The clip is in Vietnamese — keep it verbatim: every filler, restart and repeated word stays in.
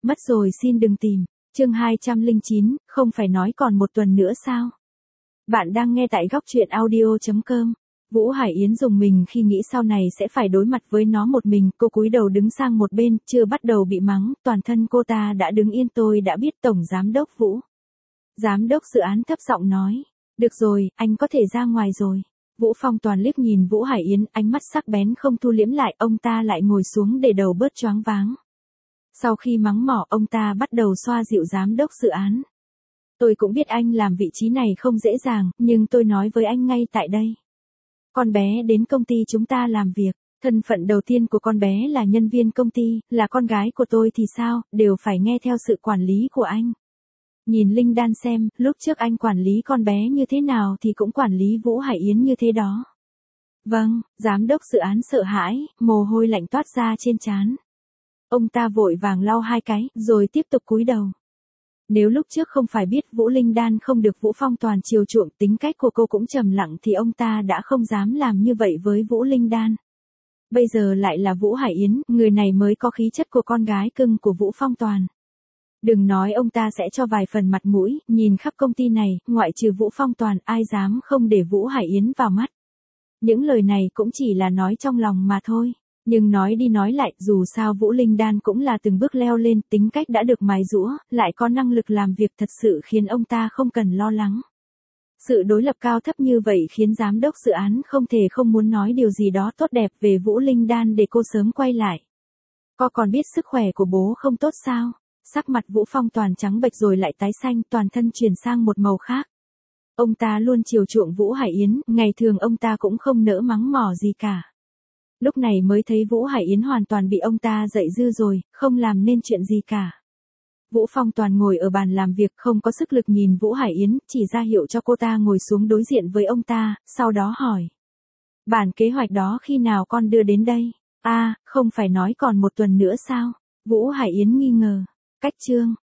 Mất rồi xin đừng tìm. Chương hai trăm lẻ chín, không phải nói còn một tuần nữa sao? Bạn đang nghe tại góc truyện audio chấm com. Vũ Hải Yến dùng mình khi nghĩ sau này sẽ phải đối mặt với nó một mình, cô cúi đầu đứng sang một bên, chưa bắt đầu bị mắng, toàn thân cô ta đã đứng yên. Tôi đã biết Tổng Giám đốc Vũ. Giám đốc dự án thấp giọng nói. Được rồi, anh có thể ra ngoài rồi. Vũ Phong Toàn liếc nhìn Vũ Hải Yến, ánh mắt sắc bén không thu liễm lại, ông ta lại ngồi xuống để đầu bớt choáng váng. Sau khi mắng mỏ, ông ta bắt đầu xoa dịu giám đốc dự án. Tôi cũng biết anh làm vị trí này không dễ dàng, nhưng tôi nói với anh ngay tại đây. Con bé đến công ty chúng ta làm việc, thân phận đầu tiên của con bé là nhân viên công ty, là con gái của tôi thì sao, đều phải nghe theo sự quản lý của anh. Nhìn Linh Đan xem, lúc trước anh quản lý con bé như thế nào thì cũng quản lý Vũ Hải Yến như thế đó. Vâng, giám đốc dự án sợ hãi, mồ hôi lạnh toát ra trên trán. Ông ta vội vàng lau hai cái, rồi tiếp tục cúi đầu. Nếu lúc trước không phải biết Vũ Linh Đan không được Vũ Phong Toàn chiều chuộng, tính cách của cô cũng trầm lặng thì ông ta đã không dám làm như vậy với Vũ Linh Đan. Bây giờ lại là Vũ Hải Yến, người này mới có khí chất của con gái cưng của Vũ Phong Toàn. Đừng nói ông ta sẽ cho vài phần mặt mũi, nhìn khắp công ty này, ngoại trừ Vũ Phong Toàn, ai dám không để Vũ Hải Yến vào mắt. Những lời này cũng chỉ là nói trong lòng mà thôi. Nhưng nói đi nói lại, dù sao Vũ Linh Đan cũng là từng bước leo lên, tính cách đã được mài giũa, lại có năng lực làm việc thật sự khiến ông ta không cần lo lắng. Sự đối lập cao thấp như vậy khiến giám đốc dự án không thể không muốn nói điều gì đó tốt đẹp về Vũ Linh Đan để cô sớm quay lại. Cô còn biết sức khỏe của bố không tốt sao? Sắc mặt Vũ Phong Toàn trắng bệch rồi lại tái xanh, toàn thân chuyển sang một màu khác. Ông ta luôn chiều chuộng Vũ Hải Yến, ngày thường ông ta cũng không nỡ mắng mỏ gì cả. Lúc này mới thấy Vũ Hải Yến hoàn toàn bị ông ta dạy dư rồi, không làm nên chuyện gì cả. Vũ Phong Toàn ngồi ở bàn làm việc không có sức lực nhìn Vũ Hải Yến, chỉ ra hiệu cho cô ta ngồi xuống đối diện với ông ta, sau đó hỏi. Bản kế hoạch đó khi nào con đưa đến đây? À, không phải nói còn một tuần nữa sao? Vũ Hải Yến nghi ngờ. Cách chương.